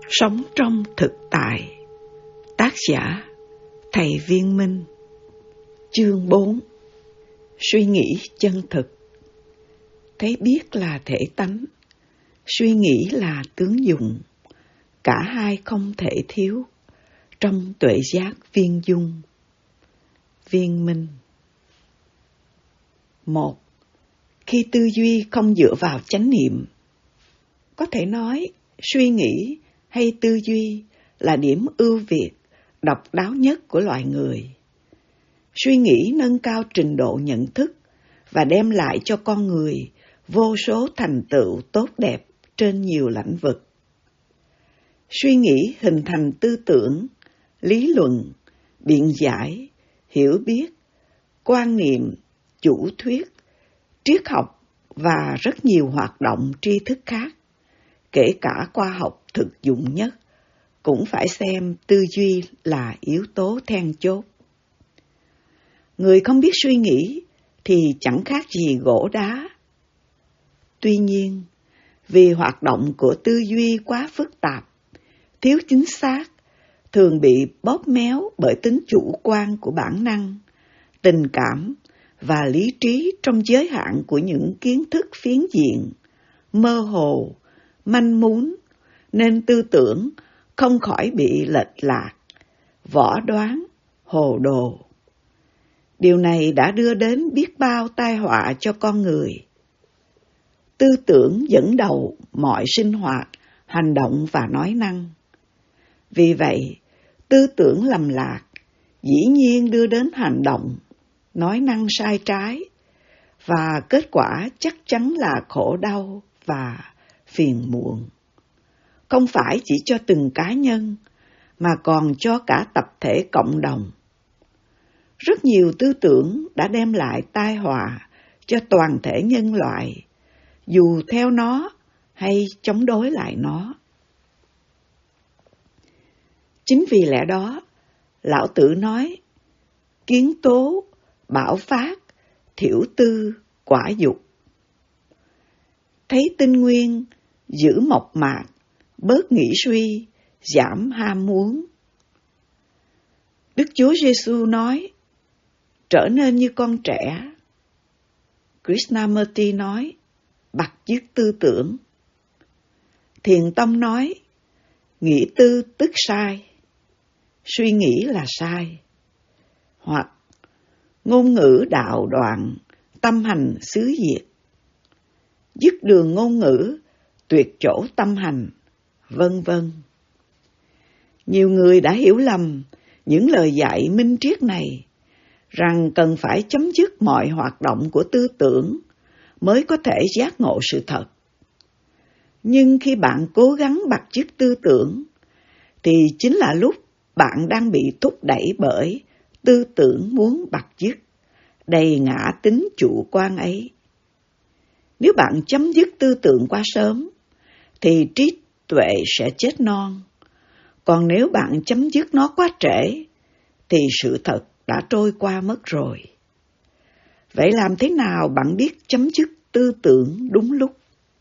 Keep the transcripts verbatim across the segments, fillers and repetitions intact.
Sống trong thực tại. Tác giả Thầy Viên Minh. Chương bốn. Suy nghĩ chân thực. Thấy biết là thể tánh, suy nghĩ là tướng dụng. Cả hai không thể thiếu trong tuệ giác viên dung. Viên Minh. Một. Khi tư duy không dựa vào chánh niệm, có thể nói suy nghĩ hay tư duy là điểm ưu việt, độc đáo nhất của loài người. Suy nghĩ nâng cao trình độ nhận thức và đem lại cho con người vô số thành tựu tốt đẹp trên nhiều lĩnh vực. Suy nghĩ hình thành tư tưởng, lý luận, biện giải, hiểu biết, quan niệm, chủ thuyết, triết học và rất nhiều hoạt động tri thức khác. Kể cả khoa học thực dụng nhất, cũng phải xem tư duy là yếu tố then chốt. Người không biết suy nghĩ thì chẳng khác gì gỗ đá. Tuy nhiên, vì hoạt động của tư duy quá phức tạp, thiếu chính xác, thường bị bóp méo bởi tính chủ quan của bản năng, tình cảm và lý trí trong giới hạn của những kiến thức phiến diện, mơ hồ, manh mún, nên tư tưởng không khỏi bị lệch lạc, võ đoán, hồ đồ. Điều này đã đưa đến biết bao tai họa cho con người. Tư tưởng dẫn đầu mọi sinh hoạt, hành động và nói năng. Vì vậy, tư tưởng lầm lạc dĩ nhiên đưa đến hành động, nói năng sai trái, và kết quả chắc chắn là khổ đau và phiền muộn. Không phải chỉ cho từng cá nhân, mà còn cho cả tập thể cộng đồng. Rất nhiều tư tưởng đã đem lại tai họa cho toàn thể nhân loại, dù theo nó hay chống đối lại nó. Chính vì lẽ đó, Lão Tử nói, kiến tố, bảo phát, thiểu tư, quả dục. Thấy tinh nguyên, giữ mộc mạc, bớt nghĩ suy, giảm ham muốn. Đức Chúa Giêsu nói, trở nên như con trẻ. Krishnamurti nói, bặt dứt tư tưởng. Thiền Tông nói, nghĩ tư tức sai, suy nghĩ là sai. Hoặc, ngôn ngữ đạo đoạn, tâm hành xứ diệt. Dứt đường ngôn ngữ, tuyệt chỗ tâm hành, vân vân. Nhiều người đã hiểu lầm những lời dạy minh triết này, rằng cần phải chấm dứt mọi hoạt động của tư tưởng mới có thể giác ngộ sự thật. Nhưng khi bạn cố gắng bặt dứt tư tưởng, thì chính là lúc bạn đang bị thúc đẩy bởi tư tưởng muốn bặt dứt, đầy ngã tính chủ quan ấy. Nếu bạn chấm dứt tư tưởng quá sớm, thì trí tuệ sẽ chết non. Còn nếu bạn chấm dứt nó quá trễ, thì sự thật đã trôi qua mất rồi. Vậy làm thế nào bạn biết chấm dứt tư tưởng đúng lúc?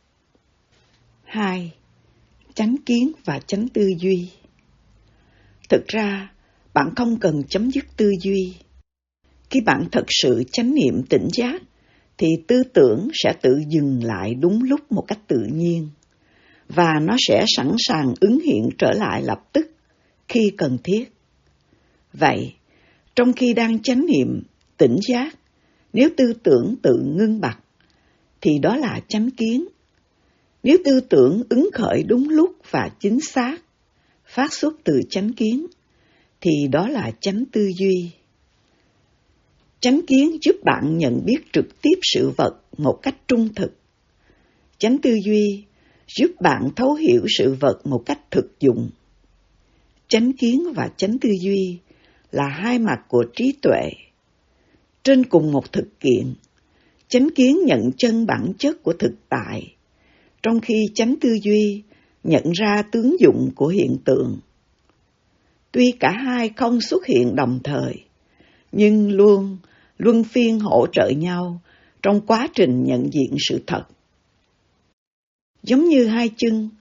Hai. Chánh kiến và chánh tư duy. Thực ra, bạn không cần chấm dứt tư duy. Khi bạn thật sự chánh niệm tỉnh giác, thì tư tưởng sẽ tự dừng lại đúng lúc một cách tự nhiên, và nó sẽ sẵn sàng ứng hiện trở lại lập tức khi cần thiết. Vậy, trong khi đang chánh niệm, tỉnh giác, nếu tư tưởng tự ngưng bặt, thì đó là chánh kiến. Nếu tư tưởng ứng khởi đúng lúc và chính xác, phát xuất từ chánh kiến, thì đó là chánh tư duy. Chánh kiến giúp bạn nhận biết trực tiếp sự vật một cách trung thực. Chánh tư duy giúp bạn thấu hiểu sự vật một cách thực dụng. Chánh kiến và chánh tư duy là hai mặt của trí tuệ. Trên cùng một thực kiện, chánh kiến nhận chân bản chất của thực tại, trong khi chánh tư duy nhận ra tướng dụng của hiện tượng. Tuy cả hai không xuất hiện đồng thời, nhưng luôn luân phiên hỗ trợ nhau trong quá trình nhận diện sự thật. Giống như hai chân,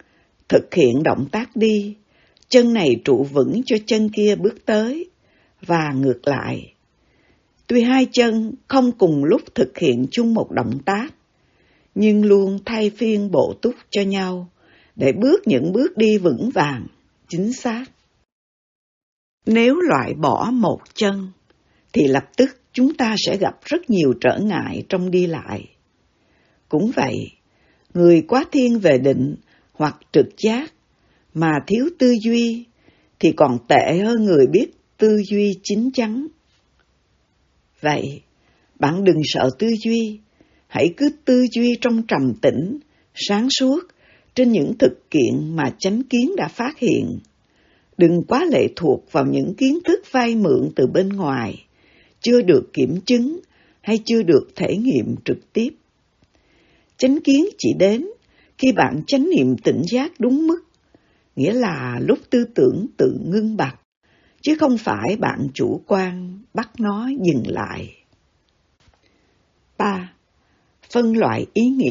thực hiện động tác đi, chân này trụ vững cho chân kia bước tới, và ngược lại. Tuy hai chân không cùng lúc thực hiện chung một động tác, nhưng luôn thay phiên bổ túc cho nhau để bước những bước đi vững vàng, chính xác. Nếu loại bỏ một chân, thì lập tức chúng ta sẽ gặp rất nhiều trở ngại trong đi lại. Cũng vậy, người quá thiên về định hoặc trực giác mà thiếu tư duy thì còn tệ hơn người biết tư duy chín chắn. Vậy, bạn đừng sợ tư duy, hãy cứ tư duy trong trầm tĩnh, sáng suốt trên những thực kiện mà chánh kiến đã phát hiện. Đừng quá lệ thuộc vào những kiến thức vay mượn từ bên ngoài, chưa được kiểm chứng hay chưa được thể nghiệm trực tiếp. Chánh kiến chỉ đến khi bạn chánh niệm tỉnh giác đúng mức, nghĩa là lúc tư tưởng tự ngưng bặt, chứ không phải bạn chủ quan bắt nó dừng lại. ba. Phân loại ý nghĩ.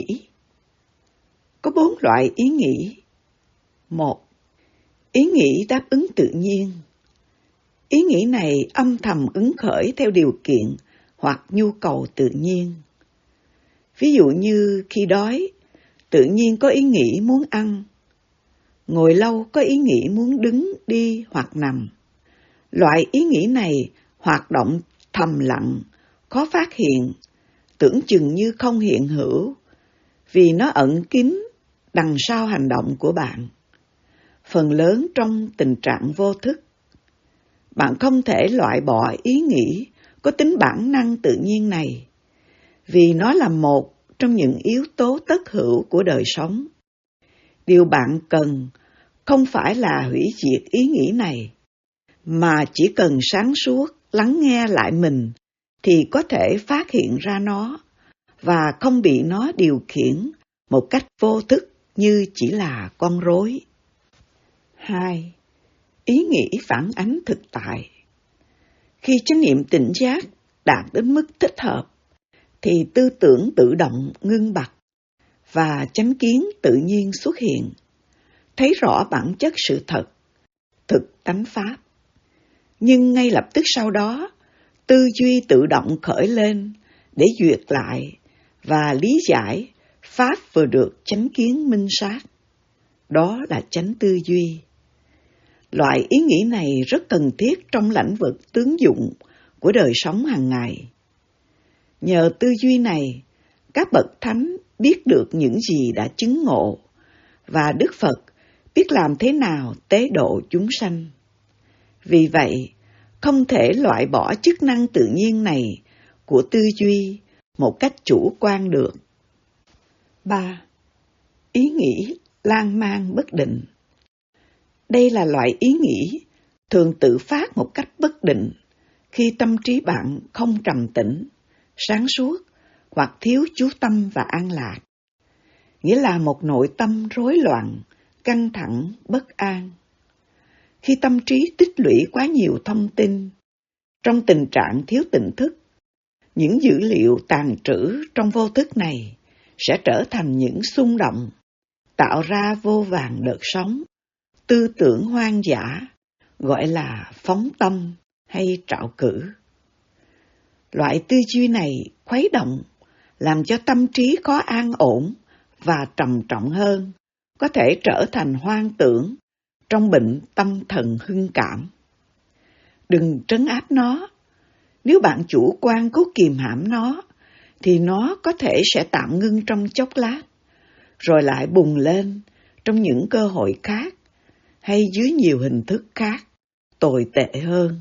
Có bốn loại ý nghĩ. một. Ý nghĩ đáp ứng tự nhiên. Ý nghĩ này âm thầm ứng khởi theo điều kiện hoặc nhu cầu tự nhiên. Ví dụ như khi đói, tự nhiên có ý nghĩ muốn ăn. Ngồi lâu có ý nghĩ muốn đứng, đi hoặc nằm. Loại ý nghĩ này hoạt động thầm lặng, khó phát hiện, tưởng chừng như không hiện hữu, vì nó ẩn kín đằng sau hành động của bạn. Phần lớn trong tình trạng vô thức. Bạn không thể loại bỏ ý nghĩ có tính bản năng tự nhiên này, vì nó là một trong những yếu tố tất hữu của đời sống. Điều bạn cần không phải là hủy diệt ý nghĩ này, mà chỉ cần sáng suốt lắng nghe lại mình thì có thể phát hiện ra nó và không bị nó điều khiển một cách vô thức như chỉ là con rối. hai. Ý nghĩ phản ánh thực tại. Khi chánh niệm tỉnh giác đạt đến mức thích hợp, thì tư tưởng tự động ngưng bặt và chánh kiến tự nhiên xuất hiện, thấy rõ bản chất sự thật, thực tánh pháp. Nhưng ngay lập tức sau đó, tư duy tự động khởi lên để duyệt lại và lý giải pháp vừa được chánh kiến minh sát. Đó là chánh tư duy. Loại ý nghĩ này rất cần thiết trong lĩnh vực tướng dụng của đời sống hàng ngày. Nhờ tư duy này, các bậc thánh biết được những gì đã chứng ngộ, và Đức Phật biết làm thế nào tế độ chúng sanh. Vì vậy, không thể loại bỏ chức năng tự nhiên này của tư duy một cách chủ quan được. ba. Ý nghĩ lan man bất định. Đây là loại ý nghĩ thường tự phát một cách bất định khi tâm trí bạn không trầm tĩnh, sáng suốt hoặc thiếu chú tâm và an lạc. Nghĩa là một nội tâm rối loạn, căng thẳng, bất an. Khi tâm trí tích lũy quá nhiều thông tin, trong tình trạng thiếu tỉnh thức, những dữ liệu tàng trữ trong vô thức này sẽ trở thành những xung động, tạo ra vô vàn đợt sóng, tư tưởng hoang dã, gọi là phóng tâm hay trạo cử. Loại tư duy này khuấy động, làm cho tâm trí khó an ổn và trầm trọng hơn, có thể trở thành hoang tưởng trong bệnh tâm thần hưng cảm. Đừng trấn áp nó. Nếu bạn chủ quan cố kìm hãm nó, thì nó có thể sẽ tạm ngưng trong chốc lát, rồi lại bùng lên trong những cơ hội khác, hay dưới nhiều hình thức khác, tồi tệ hơn.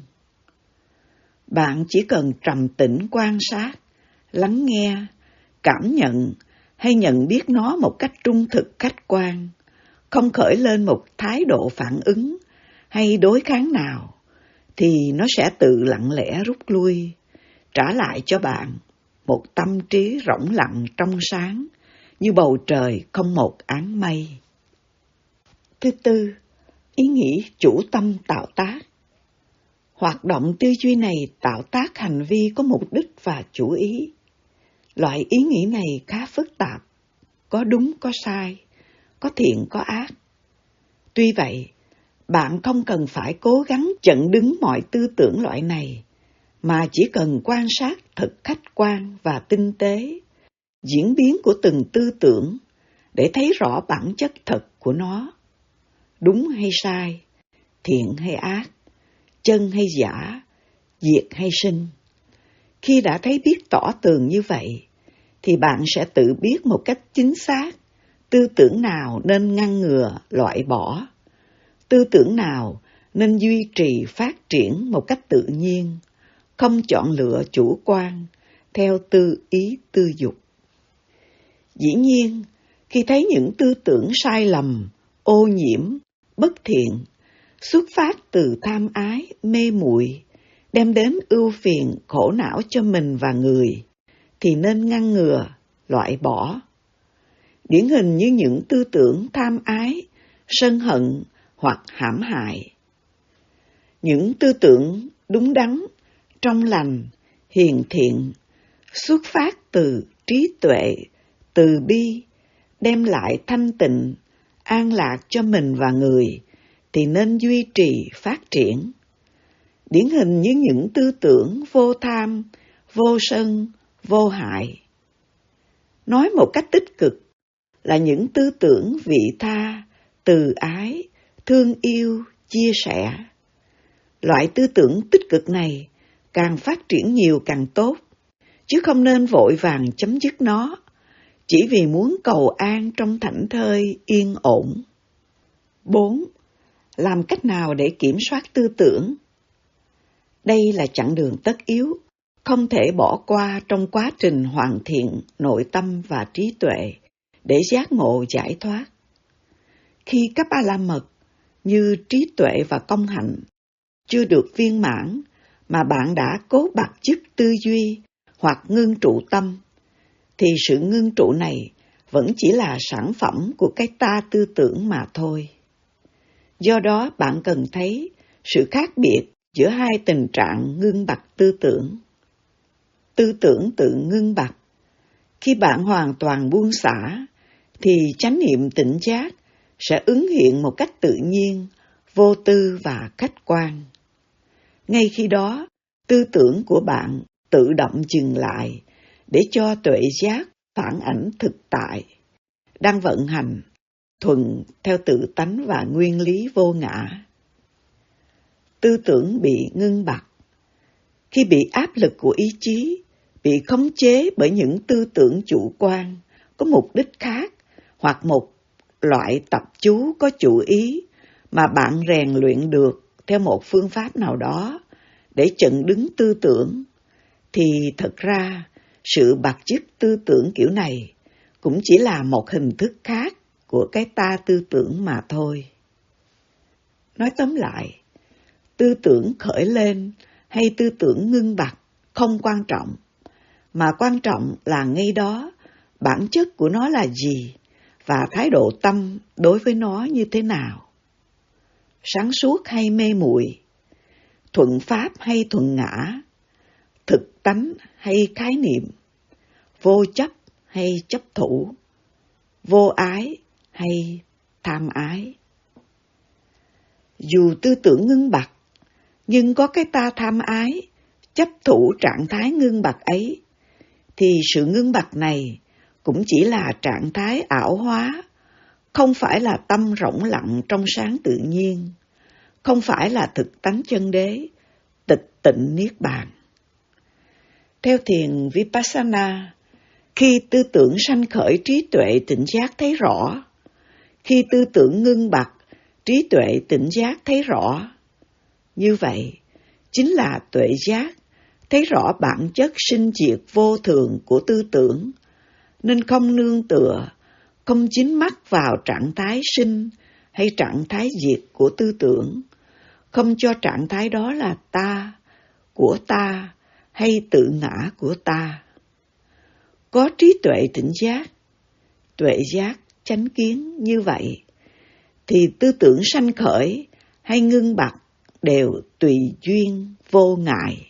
Bạn chỉ cần trầm tĩnh quan sát, lắng nghe, cảm nhận hay nhận biết nó một cách trung thực khách quan, không khởi lên một thái độ phản ứng hay đối kháng nào, thì nó sẽ tự lặng lẽ rút lui, trả lại cho bạn một tâm trí rỗng lặng trong sáng, như bầu trời không một áng mây. Thứ tư, ý nghĩ chủ tâm tạo tác. Hoạt động tư duy này tạo tác hành vi có mục đích và chủ ý. Loại ý nghĩ này khá phức tạp, có đúng có sai, có thiện có ác. Tuy vậy, bạn không cần phải cố gắng chặn đứng mọi tư tưởng loại này, mà chỉ cần quan sát thật khách quan và tinh tế diễn biến của từng tư tưởng để thấy rõ bản chất thật của nó, đúng hay sai, thiện hay ác, chân hay giả, diệt hay sinh. Khi đã thấy biết tỏ tường như vậy, thì bạn sẽ tự biết một cách chính xác tư tưởng nào nên ngăn ngừa, loại bỏ, tư tưởng nào nên duy trì phát triển một cách tự nhiên, không chọn lựa chủ quan theo tư ý tư dục. Dĩ nhiên, khi thấy những tư tưởng sai lầm, ô nhiễm, bất thiện, xuất phát từ tham ái, mê muội, đem đến ưu phiền, khổ não cho mình và người, thì nên ngăn ngừa, loại bỏ. Điển hình như những tư tưởng tham ái, sân hận hoặc hãm hại. Những tư tưởng đúng đắn, trong lành, hiền thiện, xuất phát từ trí tuệ, từ bi, đem lại thanh tịnh, an lạc cho mình và người, thì nên duy trì phát triển. Điển hình như những tư tưởng vô tham, vô sân, vô hại. Nói một cách tích cực là những tư tưởng vị tha, từ ái, thương yêu, chia sẻ. Loại tư tưởng tích cực này càng phát triển nhiều càng tốt, chứ không nên vội vàng chấm dứt nó, chỉ vì muốn cầu an trong thảnh thơi, yên ổn. bốn. Làm cách nào để kiểm soát tư tưởng? Đây là chặng đường tất yếu, không thể bỏ qua trong quá trình hoàn thiện nội tâm và trí tuệ để giác ngộ giải thoát. Khi các ba la mật như trí tuệ và công hạnh chưa được viên mãn, mà bạn đã cố bạc chức tư duy hoặc ngưng trụ tâm, thì sự ngưng trụ này vẫn chỉ là sản phẩm của cái ta tư tưởng mà thôi. Do đó bạn cần thấy sự khác biệt giữa hai tình trạng ngưng bặt tư tưởng. Tư tưởng tự ngưng bặt, khi bạn hoàn toàn buông xả, thì chánh niệm tỉnh giác sẽ ứng hiện một cách tự nhiên, vô tư và khách quan. Ngay khi đó, tư tưởng của bạn tự động dừng lại để cho tuệ giác phản ảnh thực tại, đang vận hành, thuận theo tự tánh và nguyên lý vô ngã. Tư tưởng bị ngưng bặt, khi bị áp lực của ý chí, bị khống chế bởi những tư tưởng chủ quan, có mục đích khác, hoặc một loại tập chú có chủ ý mà bạn rèn luyện được theo một phương pháp nào đó để chặn đứng tư tưởng, thì thật ra sự bạc chức tư tưởng kiểu này cũng chỉ là một hình thức khác của cái ta tư tưởng mà thôi. Nói tóm lại, tư tưởng khởi lên hay tư tưởng ngưng bặt không quan trọng, mà quan trọng là ngay đó bản chất của nó là gì và thái độ tâm đối với nó như thế nào. Sáng suốt hay mê muội, thuận pháp hay thuận ngã, thực tánh hay khái niệm, vô chấp hay chấp thủ, vô ái hay tham ái. Dù tư tưởng ngưng bặt, nhưng có cái ta tham ái, chấp thủ trạng thái ngưng bặt ấy, thì sự ngưng bặt này cũng chỉ là trạng thái ảo hóa, không phải là tâm rỗng lặng trong sáng tự nhiên, không phải là thực tánh chân đế, tịch tịnh niết bàn. Theo thiền Vipassana, khi tư tưởng sanh khởi trí tuệ tỉnh giác thấy rõ, khi tư tưởng ngưng bặt, trí tuệ tỉnh giác thấy rõ. Như vậy, chính là tuệ giác, thấy rõ bản chất sinh diệt vô thường của tư tưởng, nên không nương tựa, không dính mắc vào trạng thái sinh hay trạng thái diệt của tư tưởng, không cho trạng thái đó là ta, của ta hay tự ngã của ta. Có trí tuệ tỉnh giác, tuệ giác, chánh kiến như vậy, thì tư tưởng sanh khởi hay ngưng bặt đều tùy duyên vô ngại.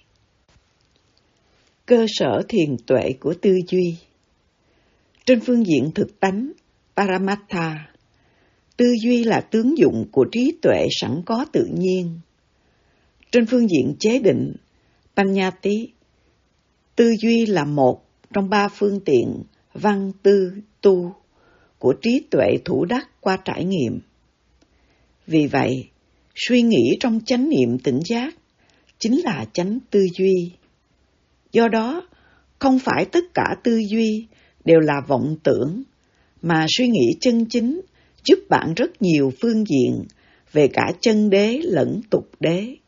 Cơ sở thiền tuệ của tư duy. Trên phương diện thực tánh, Paramattha, tư duy là tướng dụng của trí tuệ sẵn có tự nhiên. Trên phương diện chế định, Panyati, tư duy là một trong ba phương tiện văn tư tu của trí tuệ thủ đắc qua trải nghiệm. Vì vậy, suy nghĩ trong chánh niệm tỉnh giác chính là chánh tư duy. Do đó, không phải tất cả tư duy đều là vọng tưởng, mà suy nghĩ chân chính giúp bạn rất nhiều phương diện về cả chân đế lẫn tục đế.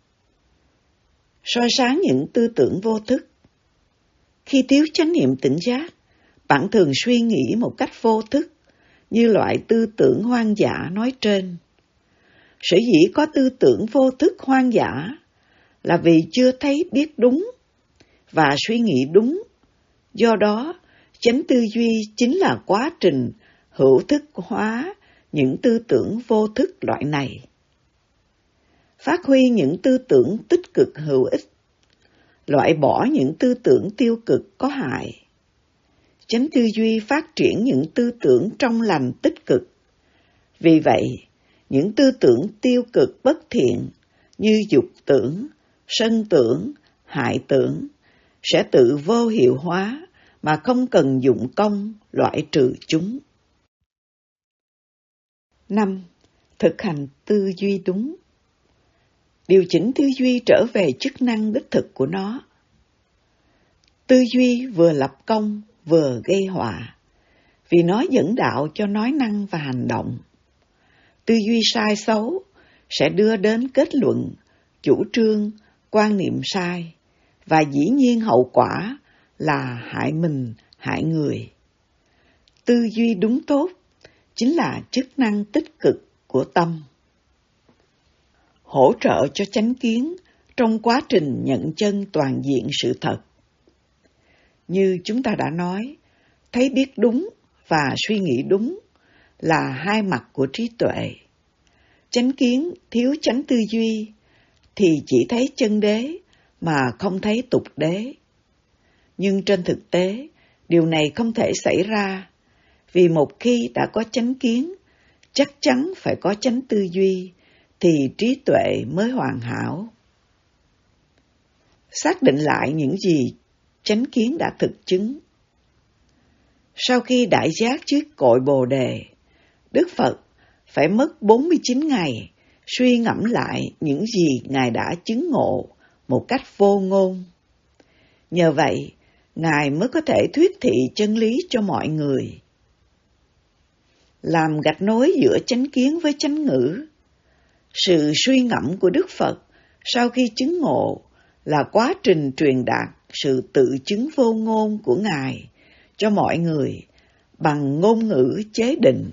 Soi sáng những tư tưởng vô thức. Khi thiếu chánh niệm tỉnh giác, bạn thường suy nghĩ một cách vô thức, như loại tư tưởng hoang dã nói trên. Sở dĩ có tư tưởng vô thức hoang dã là vì chưa thấy biết đúng và suy nghĩ đúng. Do đó, chánh tư duy chính là quá trình hữu thức hóa những tư tưởng vô thức loại này. Phát huy những tư tưởng tích cực hữu ích, loại bỏ những tư tưởng tiêu cực có hại. Chánh tư duy phát triển những tư tưởng trong lành tích cực. Vì vậy, những tư tưởng tiêu cực bất thiện như dục tưởng, sân tưởng, hại tưởng sẽ tự vô hiệu hóa mà không cần dụng công loại trừ chúng. năm. Thực hành tư duy đúng. Điều chỉnh tư duy trở về chức năng đích thực của nó. Tư duy vừa lập công vừa gây họa, vì nó dẫn đạo cho nói năng và hành động. Tư duy sai xấu sẽ đưa đến kết luận, chủ trương, quan niệm sai, và dĩ nhiên hậu quả là hại mình, hại người. Tư duy đúng tốt chính là chức năng tích cực của tâm, hỗ trợ cho chánh kiến trong quá trình nhận chân toàn diện sự thật. Như chúng ta đã nói, thấy biết đúng và suy nghĩ đúng là hai mặt của trí tuệ. Chánh kiến thiếu chánh tư duy thì chỉ thấy chân đế mà không thấy tục đế. Nhưng trên thực tế, điều này không thể xảy ra, vì một khi đã có chánh kiến, chắc chắn phải có chánh tư duy, thì trí tuệ mới hoàn hảo. Xác định lại những gì chánh kiến đã thực chứng. Sau khi đại giác trước cội Bồ Đề, Đức Phật phải mất bốn mươi chín ngày suy ngẫm lại những gì Ngài đã chứng ngộ một cách vô ngôn. Nhờ vậy, Ngài mới có thể thuyết thị chân lý cho mọi người. Làm gạch nối giữa chánh kiến với chánh ngữ, sự suy ngẫm của Đức Phật sau khi chứng ngộ là quá trình truyền đạt sự tự chứng vô ngôn của Ngài cho mọi người bằng ngôn ngữ chế định.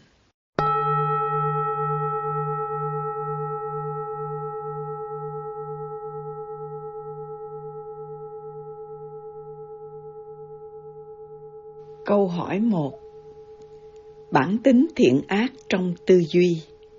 Câu hỏi một. Bản tính thiện ác trong tư duy.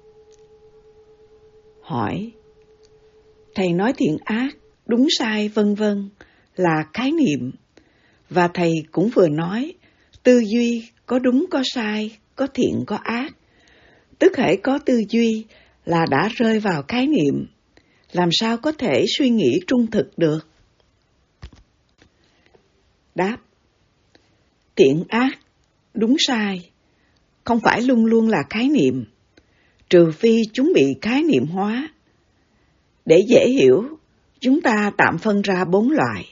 Hỏi: Thầy nói thiện ác, đúng sai vân vân là khái niệm, và thầy cũng vừa nói tư duy có đúng có sai, có thiện có ác. Tức hễ có tư duy là đã rơi vào khái niệm, làm sao có thể suy nghĩ trung thực được? Đáp: Thiện ác, đúng sai không phải luôn luôn là khái niệm, trừ phi chúng bị khái niệm hóa. Để dễ hiểu, chúng ta tạm phân ra bốn loại.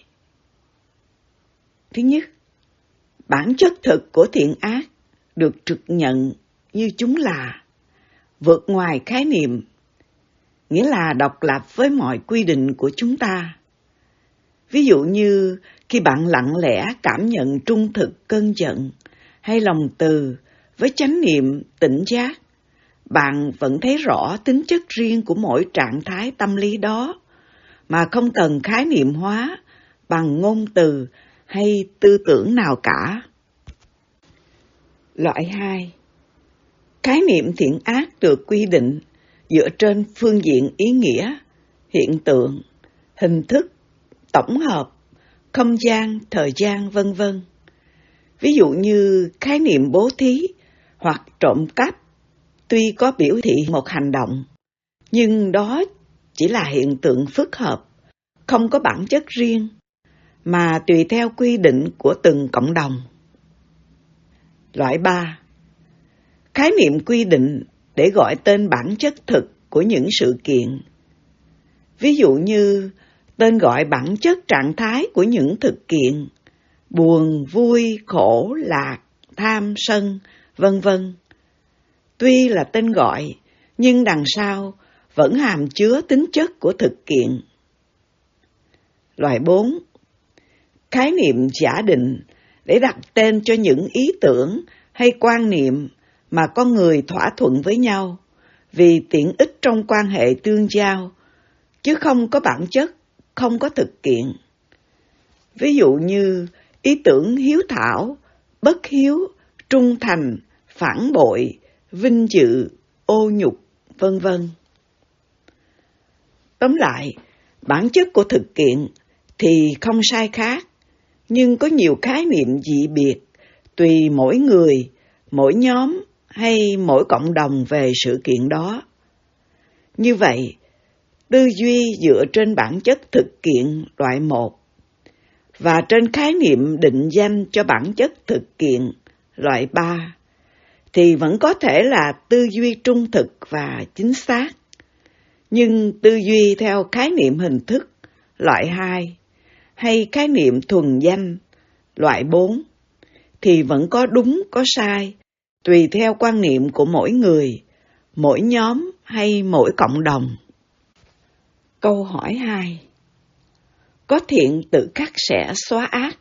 Thứ nhất, bản chất thực của thiện ác được trực nhận như chúng là vượt ngoài khái niệm, nghĩa là độc lập với mọi quy định của chúng ta. Ví dụ như khi bạn lặng lẽ cảm nhận trung thực cơn giận hay lòng từ với chánh niệm tỉnh giác, bạn vẫn thấy rõ tính chất riêng của mỗi trạng thái tâm lý đó, mà không cần khái niệm hóa bằng ngôn từ hay tư tưởng nào cả. Loại hai. Khái niệm thiện ác được quy định dựa trên phương diện ý nghĩa, hiện tượng, hình thức, tổng hợp, không gian, thời gian, vân vân. Ví dụ như khái niệm bố thí hoặc trộm cắp, tuy có biểu thị một hành động, nhưng đó chỉ là hiện tượng phức hợp, không có bản chất riêng, mà tùy theo quy định của từng cộng đồng. Loại ba. Khái niệm quy định để gọi tên bản chất thực của những sự kiện. Ví dụ như tên gọi bản chất trạng thái của những thực kiện, buồn, vui, khổ, lạc, tham, sân, vân vân. Tuy là tên gọi, nhưng đằng sau vẫn hàm chứa tính chất của thực kiện. Loại bốn. Khái niệm giả định để đặt tên cho những ý tưởng hay quan niệm mà con người thỏa thuận với nhau vì tiện ích trong quan hệ tương giao, chứ không có bản chất, không có thực kiện. Ví dụ như ý tưởng hiếu thảo, bất hiếu, trung thành, phản bội, vinh dự, ô nhục, vân vân. Tóm lại, bản chất của thực kiện thì không sai khác, nhưng có nhiều khái niệm dị biệt tùy mỗi người, mỗi nhóm hay mỗi cộng đồng về sự kiện đó. Như vậy, tư duy dựa trên bản chất thực kiện loại một và trên khái niệm định danh cho bản chất thực kiện loại ba thì vẫn có thể là tư duy trung thực và chính xác. Nhưng tư duy theo khái niệm hình thức loại hai hay khái niệm thuần danh loại bốn thì vẫn có đúng có sai, tùy theo quan niệm của mỗi người, mỗi nhóm hay mỗi cộng đồng. Câu hỏi hai. Có thiện tự khắc sẽ xóa ác?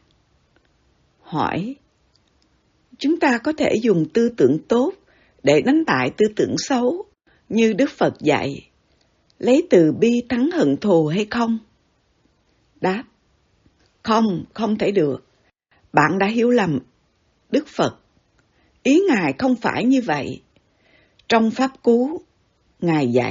Hỏi. Chúng ta có thể dùng tư tưởng tốt để đánh bại tư tưởng xấu như Đức Phật dạy, lấy từ bi thắng hận thù hay không? Đáp. Không, không thể được. Bạn đã hiểu lầm Đức Phật. Ý Ngài không phải như vậy. Trong Pháp Cú, Ngài dạy,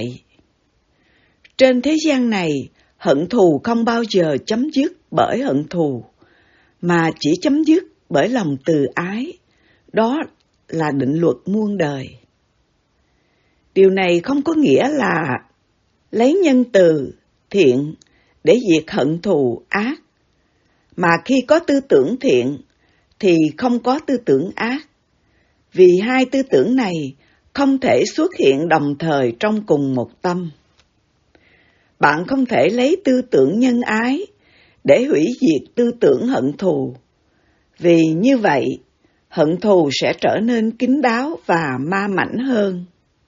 trên thế gian này, hận thù không bao giờ chấm dứt bởi hận thù, mà chỉ chấm dứt bởi lòng từ ái. Đó là định luật muôn đời. Điều này không có nghĩa là lấy nhân từ, thiện để diệt hận thù, ác, mà khi có tư tưởng thiện thì không có tư tưởng ác, vì hai tư tưởng này không thể xuất hiện đồng thời trong cùng một tâm. Bạn không thể lấy tư tưởng nhân ái để hủy diệt tư tưởng hận thù, vì như vậy hận thù sẽ trở nên kín đáo và ma mãnh hơn.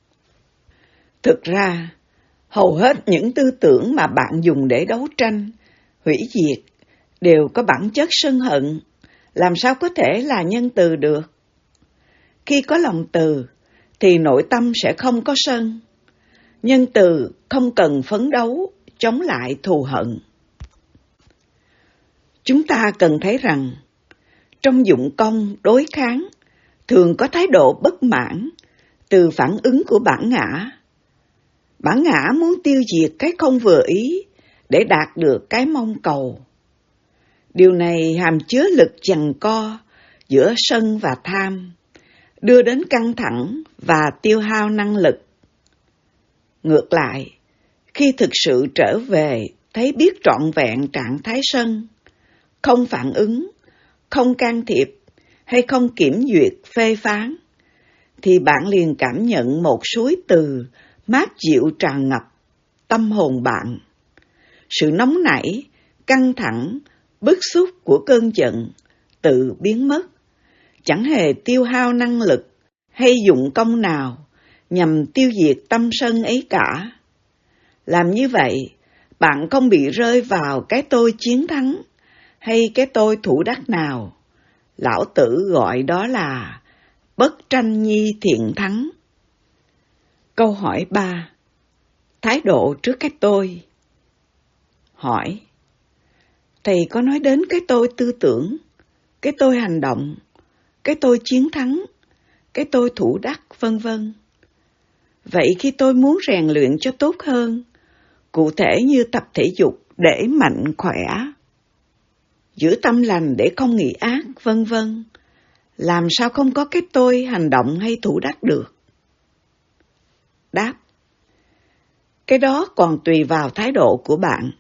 Thực ra, hầu hết những tư tưởng mà bạn dùng để đấu tranh, hủy diệt đều có bản chất sân hận, làm sao có thể là nhân từ được? Khi có lòng từ, thì nội tâm sẽ không có sân. Nhân từ không cần phấn đấu, chống lại thù hận. Chúng ta cần thấy rằng, trong dụng công đối kháng, thường có thái độ bất mãn từ phản ứng của bản ngã. Bản ngã muốn tiêu diệt cái không vừa ý để đạt được cái mong cầu. Điều này hàm chứa lực giằng co giữa sân và tham, đưa đến căng thẳng và tiêu hao năng lực. Ngược lại, khi thực sự trở về thấy biết trọn vẹn trạng thái sân, không phản ứng, không can thiệp hay không kiểm duyệt phê phán, thì bạn liền cảm nhận một suối từ mát dịu tràn ngập tâm hồn bạn. Sự nóng nảy, căng thẳng, bức xúc của cơn giận tự biến mất, chẳng hề tiêu hao năng lực hay dụng công nào nhằm tiêu diệt tâm sân ấy cả. Làm như vậy, bạn không bị rơi vào cái tôi chiến thắng hay cái tôi thủ đắc nào. Lão Tử gọi đó là bất tranh nhi thiện thắng. Câu hỏi ba. Thái độ trước cái tôi. Hỏi. Thầy có nói đến cái tôi tư tưởng, cái tôi hành động, cái tôi chiến thắng, cái tôi thủ đắc, vân vân. Vậy khi tôi muốn rèn luyện cho tốt hơn, cụ thể như tập thể dục để mạnh khỏe, giữ tâm lành để không nghĩ ác, vân vân, làm sao không có cái tôi hành động hay thủ đắc được? Đáp: cái đó còn tùy vào thái độ của bạn.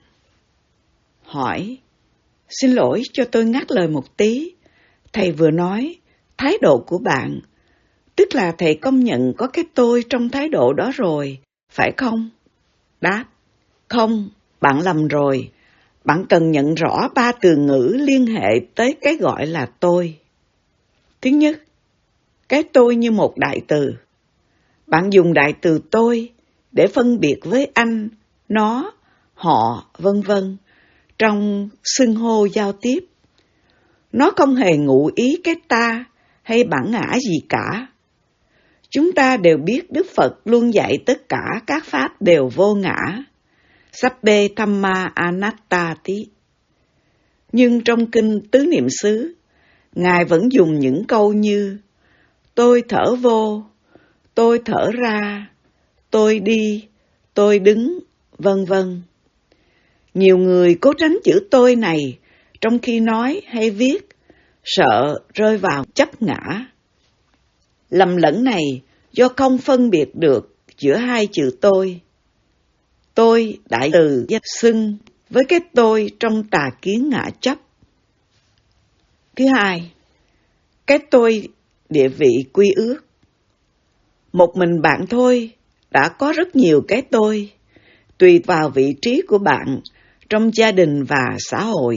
Hỏi: xin lỗi cho tôi ngắt lời một tí. Thầy vừa nói thái độ của bạn, tức là thầy công nhận có cái tôi trong thái độ đó rồi, phải không? Đáp: không, bạn lầm rồi. Bạn cần nhận rõ ba từ ngữ liên hệ tới cái gọi là tôi. Thứ nhất, cái tôi như một đại từ. Bạn dùng đại từ tôi để phân biệt với anh, nó, họ, vân vân trong xưng hô giao tiếp. Nó không hề ngụ ý cái ta hay bản ngã gì cả. Chúng ta đều biết Đức Phật luôn dạy tất cả các pháp đều vô ngã, Sabbe Dhamma Anattati. Nhưng trong kinh Tứ Niệm xứ, Ngài vẫn dùng những câu như tôi thở vô, tôi thở ra, tôi đi, tôi đứng, vân vân. Nhiều người cố tránh chữ tôi này trong khi nói hay viết, sợ rơi vào chấp ngã. Lầm lẫn này do không phân biệt được giữa hai chữ tôi. Tôi đại từ danh xưng với cái tôi trong tà kiến ngã chấp. Thứ hai, cái tôi địa vị quy ước. Một mình bạn thôi đã có rất nhiều cái tôi, tùy vào vị trí của bạn trong gia đình và xã hội.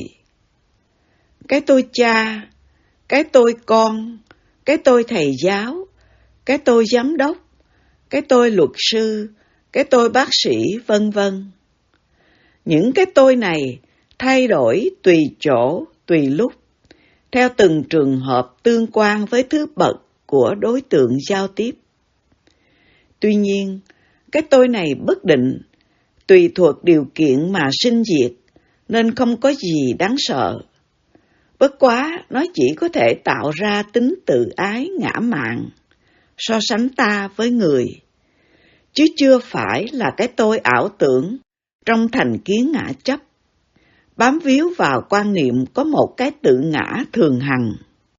Cái tôi cha, cái tôi con, cái tôi thầy giáo, cái tôi giám đốc, cái tôi luật sư, cái tôi bác sĩ, vân vân. Những cái tôi này thay đổi tùy chỗ, tùy lúc, theo từng trường hợp tương quan với thứ bậc của đối tượng giao tiếp. Tuy nhiên, cái tôi này bất định, tùy thuộc điều kiện mà sinh diệt, nên không có gì đáng sợ. Bất quá, nó chỉ có thể tạo ra tính tự ái ngã mạn, so sánh ta với người, chứ chưa phải là cái tôi ảo tưởng trong thành kiến ngã chấp, bám víu vào quan niệm có một cái tự ngã thường hằng.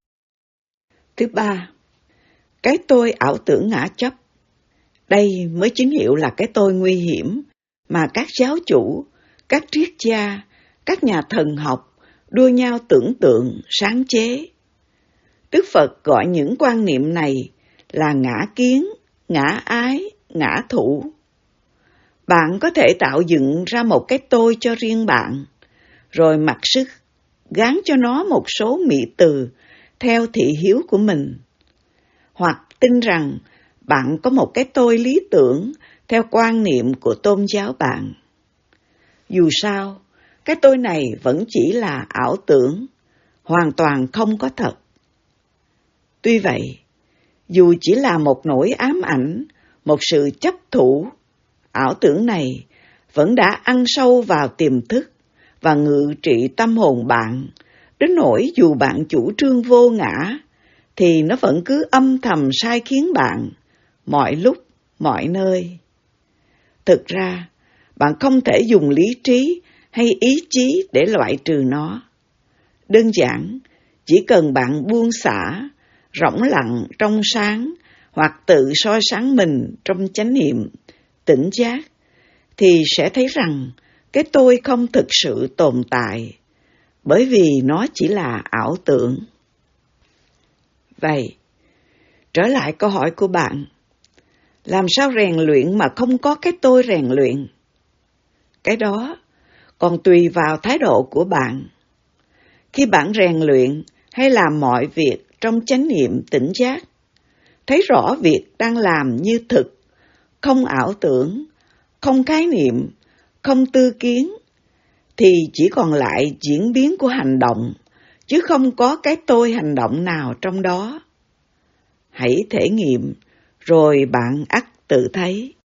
Thứ ba, cái tôi ảo tưởng ngã chấp. Đây mới chính hiệu là cái tôi nguy hiểm mà các giáo chủ, các triết gia, các nhà thần học đua nhau tưởng tượng, sáng chế. Đức Phật gọi những quan niệm này là ngã kiến, ngã ái, ngã thủ. Bạn có thể tạo dựng ra một cái tôi cho riêng bạn, rồi mặc sức gán cho nó một số mỹ từ theo thị hiếu của mình, hoặc tin rằng bạn có một cái tôi lý tưởng theo quan niệm của tôn giáo bạn. Dù sao, cái tôi này vẫn chỉ là ảo tưởng, hoàn toàn không có thật. Tuy vậy, dù chỉ là một nỗi ám ảnh, một sự chấp thủ, ảo tưởng này vẫn đã ăn sâu vào tiềm thức và ngự trị tâm hồn bạn, đến nỗi dù bạn chủ trương vô ngã, thì nó vẫn cứ âm thầm sai khiến bạn, mọi lúc, mọi nơi. Thực ra, bạn không thể dùng lý trí hay ý chí để loại trừ nó. Đơn giản, chỉ cần bạn buông xả, rỗng lặng trong sáng, hoặc tự soi sáng mình trong chánh niệm, tỉnh giác, thì sẽ thấy rằng cái tôi không thực sự tồn tại, bởi vì nó chỉ là ảo tưởng. Vậy, trở lại câu hỏi của bạn, làm sao rèn luyện mà không có cái tôi rèn luyện? Cái đó còn tùy vào thái độ của bạn. Khi bạn rèn luyện hay làm mọi việc trong chánh niệm tỉnh giác, thấy rõ việc đang làm như thực, không ảo tưởng, không khái niệm, không tư kiến, thì chỉ còn lại diễn biến của hành động, chứ không có cái tôi hành động nào trong đó. Hãy thể nghiệm, rồi bạn ắt tự thấy.